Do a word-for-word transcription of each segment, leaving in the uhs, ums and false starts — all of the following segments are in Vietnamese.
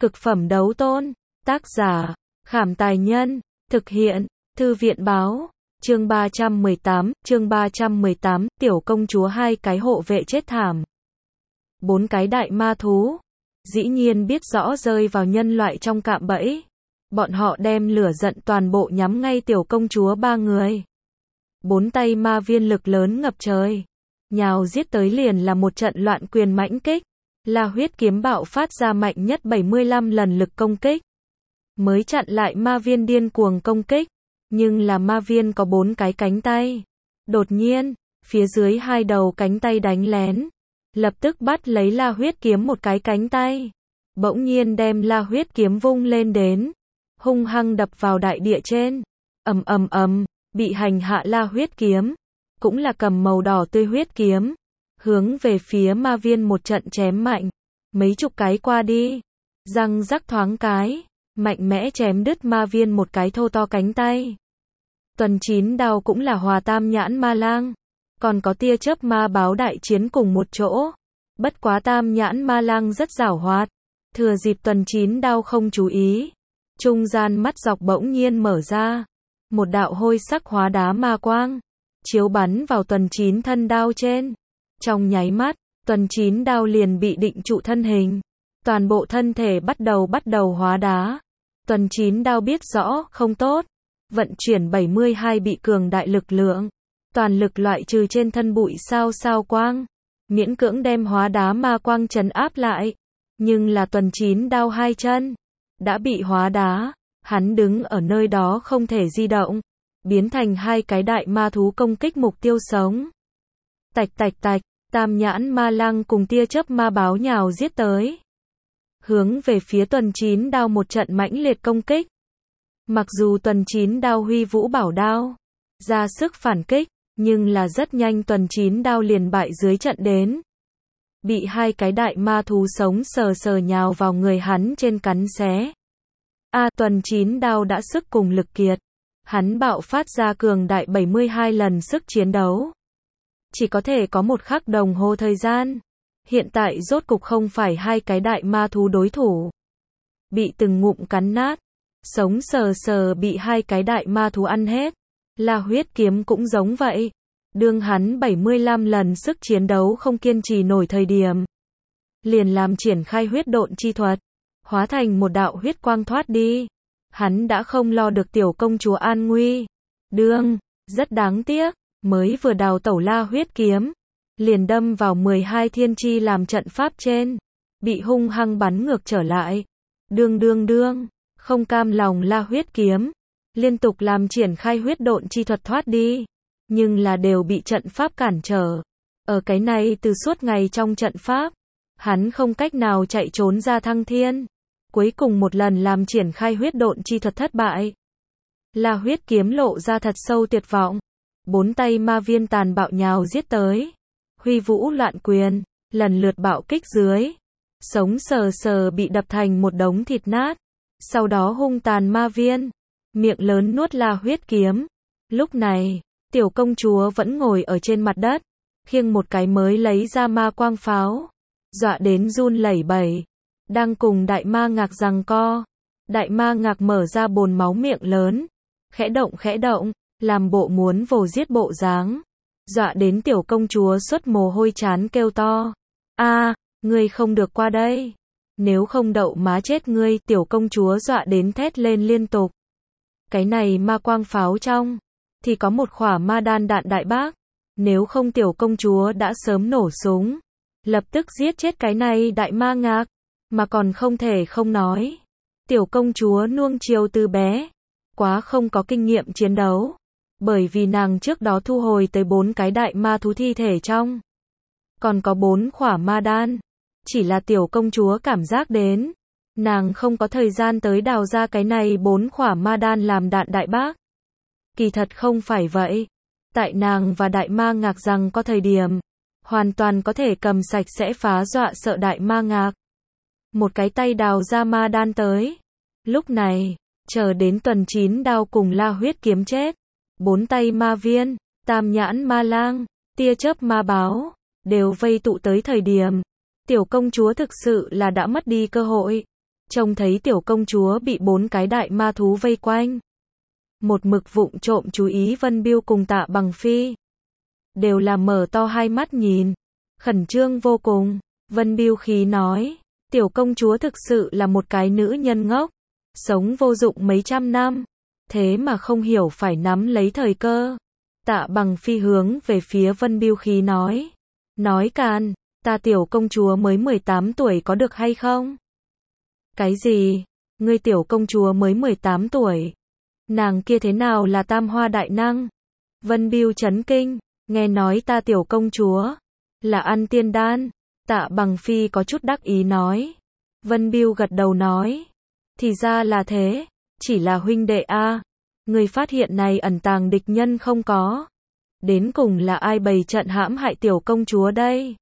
Cực phẩm đấu tôn. Tác giả, Khảm Tài Nhân. Thực hiện, Thư viện Báo. Chương ba trăm mười tám, chương ba trăm mười tám, tiểu công chúa hai cái hộ vệ chết thảm. Bốn cái đại ma thú, dĩ nhiên biết rõ rơi vào nhân loại trong cạm bẫy. Bọn họ đem lửa giận toàn bộ nhắm ngay tiểu công chúa ba người. Bốn tay ma viên lực lớn ngập trời, nhào giết tới liền là một trận loạn quyền mãnh kích. La huyết kiếm bạo phát ra mạnh nhất bảy mươi lăm lần lực công kích, mới chặn lại ma viên điên cuồng công kích. Nhưng là ma viên có bốn cái cánh tay. Đột nhiên, phía dưới hai đầu cánh tay đánh lén, lập tức bắt lấy la huyết kiếm một cái cánh tay. Bỗng nhiên đem la huyết kiếm vung lên đến, hung hăng đập vào đại địa trên. Ầm ầm ầm, bị hành hạ la huyết kiếm, cũng là cầm màu đỏ tươi huyết kiếm, hướng về phía ma viên một trận chém mạnh. Mấy chục cái qua đi, răng rắc thoáng cái, mạnh mẽ chém đứt ma viên một cái thô to cánh tay. Tuần chín đao cũng là hòa tam nhãn ma lang, còn có tia chớp ma báo đại chiến cùng một chỗ. Bất quá tam nhãn ma lang rất giảo hoạt, thừa dịp tuần chín đao không chú ý, trung gian mắt dọc bỗng nhiên mở ra, một đạo hôi sắc hóa đá ma quang chiếu bắn vào tuần chín thân đao trên. Trong nháy mắt, tuần chín đao liền bị định trụ thân hình, toàn bộ thân thể bắt đầu bắt đầu hóa đá. Tuần chín đao biết rõ không tốt, vận chuyển bảy mươi hai bị cường đại lực lượng, toàn lực loại trừ trên thân bụi sao sao quang, miễn cưỡng đem hóa đá ma quang trấn áp lại. Nhưng là tuần chín đao hai chân đã bị hóa đá, hắn đứng ở nơi đó không thể di động, biến thành hai cái đại ma thú công kích mục tiêu sống. Tạch tạch tạch, tam nhãn ma lang cùng tia chớp ma báo nhào giết tới, hướng về phía tuần chín đao một trận mãnh liệt công kích. Mặc dù tuần chín đao huy vũ bảo đao, ra sức phản kích, nhưng là rất nhanh tuần chín đao liền bại dưới trận đến. Bị hai cái đại ma thú sống sờ sờ nhào vào người hắn trên cắn xé. A tuần chín đao đã sức cùng lực kiệt, hắn bạo phát ra cường đại bảy mươi hai lần sức chiến đấu. Chỉ có thể có một khắc đồng hồ thời gian. Hiện tại rốt cục không phải hai cái đại ma thú đối thủ. Bị từng ngụm cắn nát, sống sờ sờ bị hai cái đại ma thú ăn hết. La huyết kiếm cũng giống vậy. Đương hắn bảy mươi lăm lần sức chiến đấu không kiên trì nổi thời điểm, liền làm triển khai huyết độn chi thuật, hóa thành một đạo huyết quang thoát đi. Hắn đã không lo được tiểu công chúa an nguy. Đương, rất đáng tiếc, mới vừa đào tẩu la huyết kiếm, liền đâm vào mười hai thiên chi làm trận pháp trên, bị hung hăng bắn ngược trở lại. Đương đương đương, không cam lòng la huyết kiếm, liên tục làm triển khai huyết độn chi thuật thoát đi, nhưng là đều bị trận pháp cản trở. Ở cái này từ suốt ngày trong trận pháp, hắn không cách nào chạy trốn ra thăng thiên. Cuối cùng một lần làm triển khai huyết độn chi thuật thất bại. La huyết kiếm lộ ra thật sâu tuyệt vọng. Bốn tay ma viên tàn bạo nhào giết tới, huy vũ loạn quyền, lần lượt bạo kích dưới, sống sờ sờ bị đập thành một đống thịt nát. Sau đó hung tàn ma viên, miệng lớn nuốt la huyết kiếm. Lúc này, tiểu công chúa vẫn ngồi ở trên mặt đất, khiêng một cái mới lấy ra ma quang pháo, dọa đến run lẩy bẩy, đang cùng đại ma ngạc giằng co. Đại ma ngạc mở ra bồn máu miệng lớn, khẽ động khẽ động, làm bộ muốn vồ giết bộ dáng, dọa đến tiểu công chúa xuất mồ hôi chán kêu to. A, ngươi không được qua đây, nếu không đậu má chết ngươi. Tiểu công chúa dọa đến thét lên liên tục. Cái này ma quang pháo trong thì có một khỏa ma đan đạn đại bác, nếu không tiểu công chúa đã sớm nổ súng, lập tức giết chết cái này đại ma ngạc, mà còn không thể không nói. Tiểu công chúa nuông chiều từ bé, quá không có kinh nghiệm chiến đấu, bởi vì nàng trước đó thu hồi tới bốn cái đại ma thú thi thể trong, còn có bốn khỏa ma đan. Chỉ là tiểu công chúa cảm giác đến, nàng không có thời gian tới đào ra cái này bốn khỏa ma đan làm đạn đại bác. Kỳ thật không phải vậy. Tại nàng và đại ma ngạc rằng có thời điểm, hoàn toàn có thể cầm sạch sẽ phá dọa sợ đại ma ngạc. Một cái tay đào ra ma đan tới. Lúc này, chờ đến tuần chín đao cùng la huyết kiếm chết, bốn tay ma viên, tam nhãn ma lang, tia chớp ma báo, đều vây tụ tới thời điểm, tiểu công chúa thực sự là đã mất đi cơ hội. trông thấy tiểu công chúa bị bốn cái đại ma thú vây quanh. Một mực vụng trộm chú ý Vân Biêu cùng Tạ Bằng Phi. Đều là mở to hai mắt nhìn. Khẩn trương vô cùng. Vân Biêu khí nói. Tiểu công chúa thực sự là một cái nữ nhân ngốc. Sống vô dụng mấy trăm năm. Thế mà không hiểu phải nắm lấy thời cơ. Tạ Bằng Phi hướng về phía Vân Biêu khí nói. Nói càn, ta tiểu công chúa mới mười tám tuổi có được hay không? Cái gì? Ngươi tiểu công chúa mới mười tám tuổi. Nàng kia thế nào là tam hoa đại năng? Vân Biêu chấn kinh, nghe nói ta tiểu công chúa là ăn tiên đan. Tạ Bằng Phi có chút đắc ý nói. Vân Biêu gật đầu nói. Thì ra là thế, chỉ là huynh đệ a. Người phát hiện này ẩn tàng địch nhân không có. Đến cùng là ai bày trận hãm hại tiểu công chúa đây?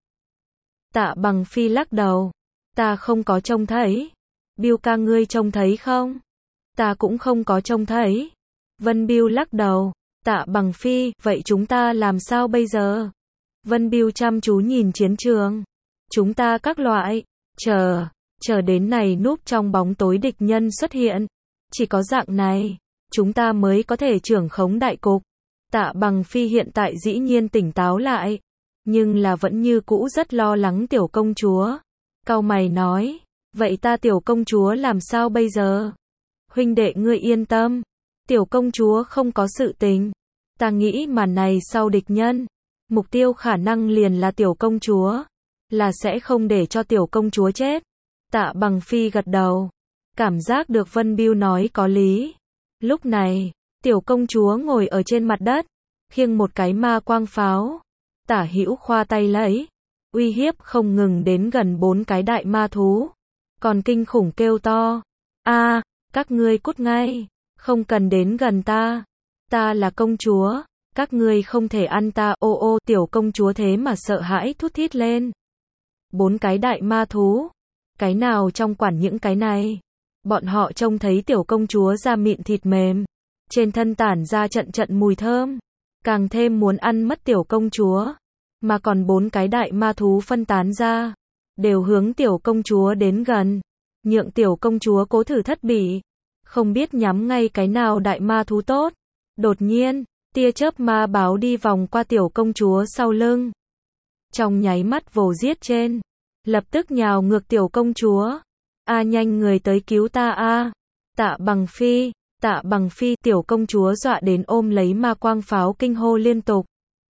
Tạ Bằng Phi lắc đầu. Ta không có trông thấy. Biêu ca ngươi trông thấy không? Ta cũng không có trông thấy. Vân Biêu lắc đầu. Tạ Bằng Phi, vậy chúng ta làm sao bây giờ? Vân Biêu chăm chú nhìn chiến trường. Chúng ta các loại, chờ, chờ đến này núp trong bóng tối địch nhân xuất hiện. Chỉ có dạng này, chúng ta mới có thể trưởng khống đại cục. Tạ Bằng Phi hiện tại dĩ nhiên tỉnh táo lại, nhưng là vẫn như cũ rất lo lắng tiểu công chúa. Cau mày nói, vậy ta tiểu công chúa làm sao bây giờ? Huynh đệ ngươi yên tâm, tiểu công chúa không có sự tình. Ta nghĩ màn này sau địch nhân, mục tiêu khả năng liền là tiểu công chúa, là sẽ không để cho tiểu công chúa chết. Tạ Bằng Phi gật đầu, cảm giác được Vân Biêu nói có lý. Lúc này, tiểu công chúa ngồi ở trên mặt đất, khiêng một cái ma quang pháo, tả hữu khoa tay lấy, uy hiếp không ngừng đến gần bốn cái đại ma thú, còn kinh khủng kêu to, a, các ngươi cút ngay, không cần đến gần ta, ta là công chúa, các ngươi không thể ăn ta, ô ô, tiểu công chúa thế mà sợ hãi thút thít lên. Bốn cái đại ma thú, cái nào trong quản những cái này, bọn họ trông thấy tiểu công chúa da mịn thịt mềm, trên thân tản ra trận trận mùi thơm, càng thêm muốn ăn mất tiểu công chúa, mà còn bốn cái đại ma thú phân tán ra, đều hướng tiểu công chúa đến gần, nhượng tiểu công chúa cố thử thất bỉ, không biết nhắm ngay cái nào đại ma thú tốt. Đột nhiên, tia chớp ma báo đi vòng qua tiểu công chúa sau lưng, trong nháy mắt vồ giết trên, lập tức nhào ngược tiểu công chúa. A nhanh người tới cứu ta a. Tạ Bằng Phi, Tạ Bằng Phi, tiểu công chúa dọa đến ôm lấy ma quang pháo kinh hô liên tục.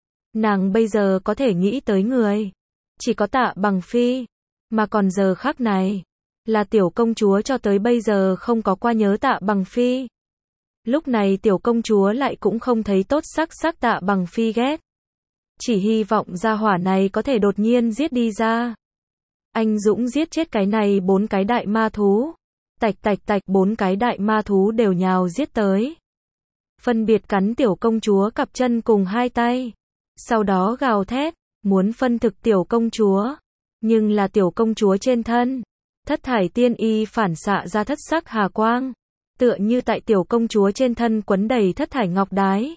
Nàng bây giờ có thể nghĩ tới người, chỉ có Tạ Bằng Phi, mà còn giờ khắc này, là tiểu công chúa cho tới bây giờ không có qua nhớ Tạ Bằng Phi. Lúc này tiểu công chúa lại cũng không thấy tốt sắc sắc Tạ Bằng Phi ghét. Chỉ hy vọng gia hỏa này có thể đột nhiên giết đi ra. Anh dũng giết chết cái này bốn cái đại ma thú. Tạch tạch tạch, bốn cái đại ma thú đều nhào giết tới. Phân biệt cắn tiểu công chúa cặp chân cùng hai tay. Sau đó gào thét, muốn phân thực tiểu công chúa. Nhưng là tiểu công chúa trên thân, thất thải tiên y phản xạ ra thất sắc hà quang. Tựa như tại tiểu công chúa trên thân quấn đầy thất thải ngọc đái.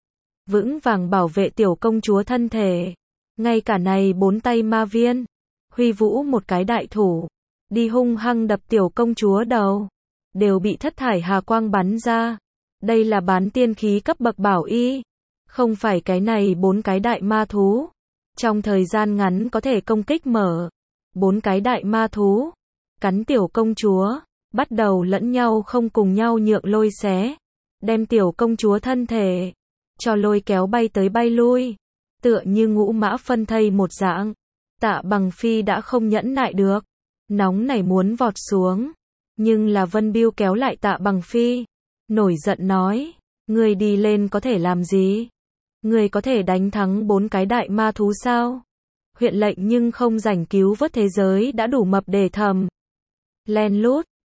Vững vàng bảo vệ tiểu công chúa thân thể. Ngay cả này bốn tay ma viên, huy vũ một cái đại thủ, đi hung hăng đập tiểu công chúa đầu, đều bị thất thải hà quang bắn ra. Đây là bán tiên khí cấp bậc bảo y, không phải cái này bốn cái đại ma thú. Trong thời gian ngắn có thể công kích mở. Bốn cái đại ma thú, cắn tiểu công chúa, bắt đầu lẫn nhau không cùng nhau nhượng lôi xé, đem tiểu công chúa thân thể, cho lôi kéo bay tới bay lui, tựa như ngũ mã phân thây một dạng. Tạ Bằng Phi đã không nhẫn nại được, nóng nảy muốn vọt xuống, nhưng là Vân Biêu kéo lại Tạ Bằng Phi, nổi giận nói, ngươi đi lên có thể làm gì? Ngươi có thể đánh thắng bốn cái đại ma thú sao? Huyện lệnh nhưng không rảnh cứu vớt thế giới đã đủ mập để thầm. Len lút,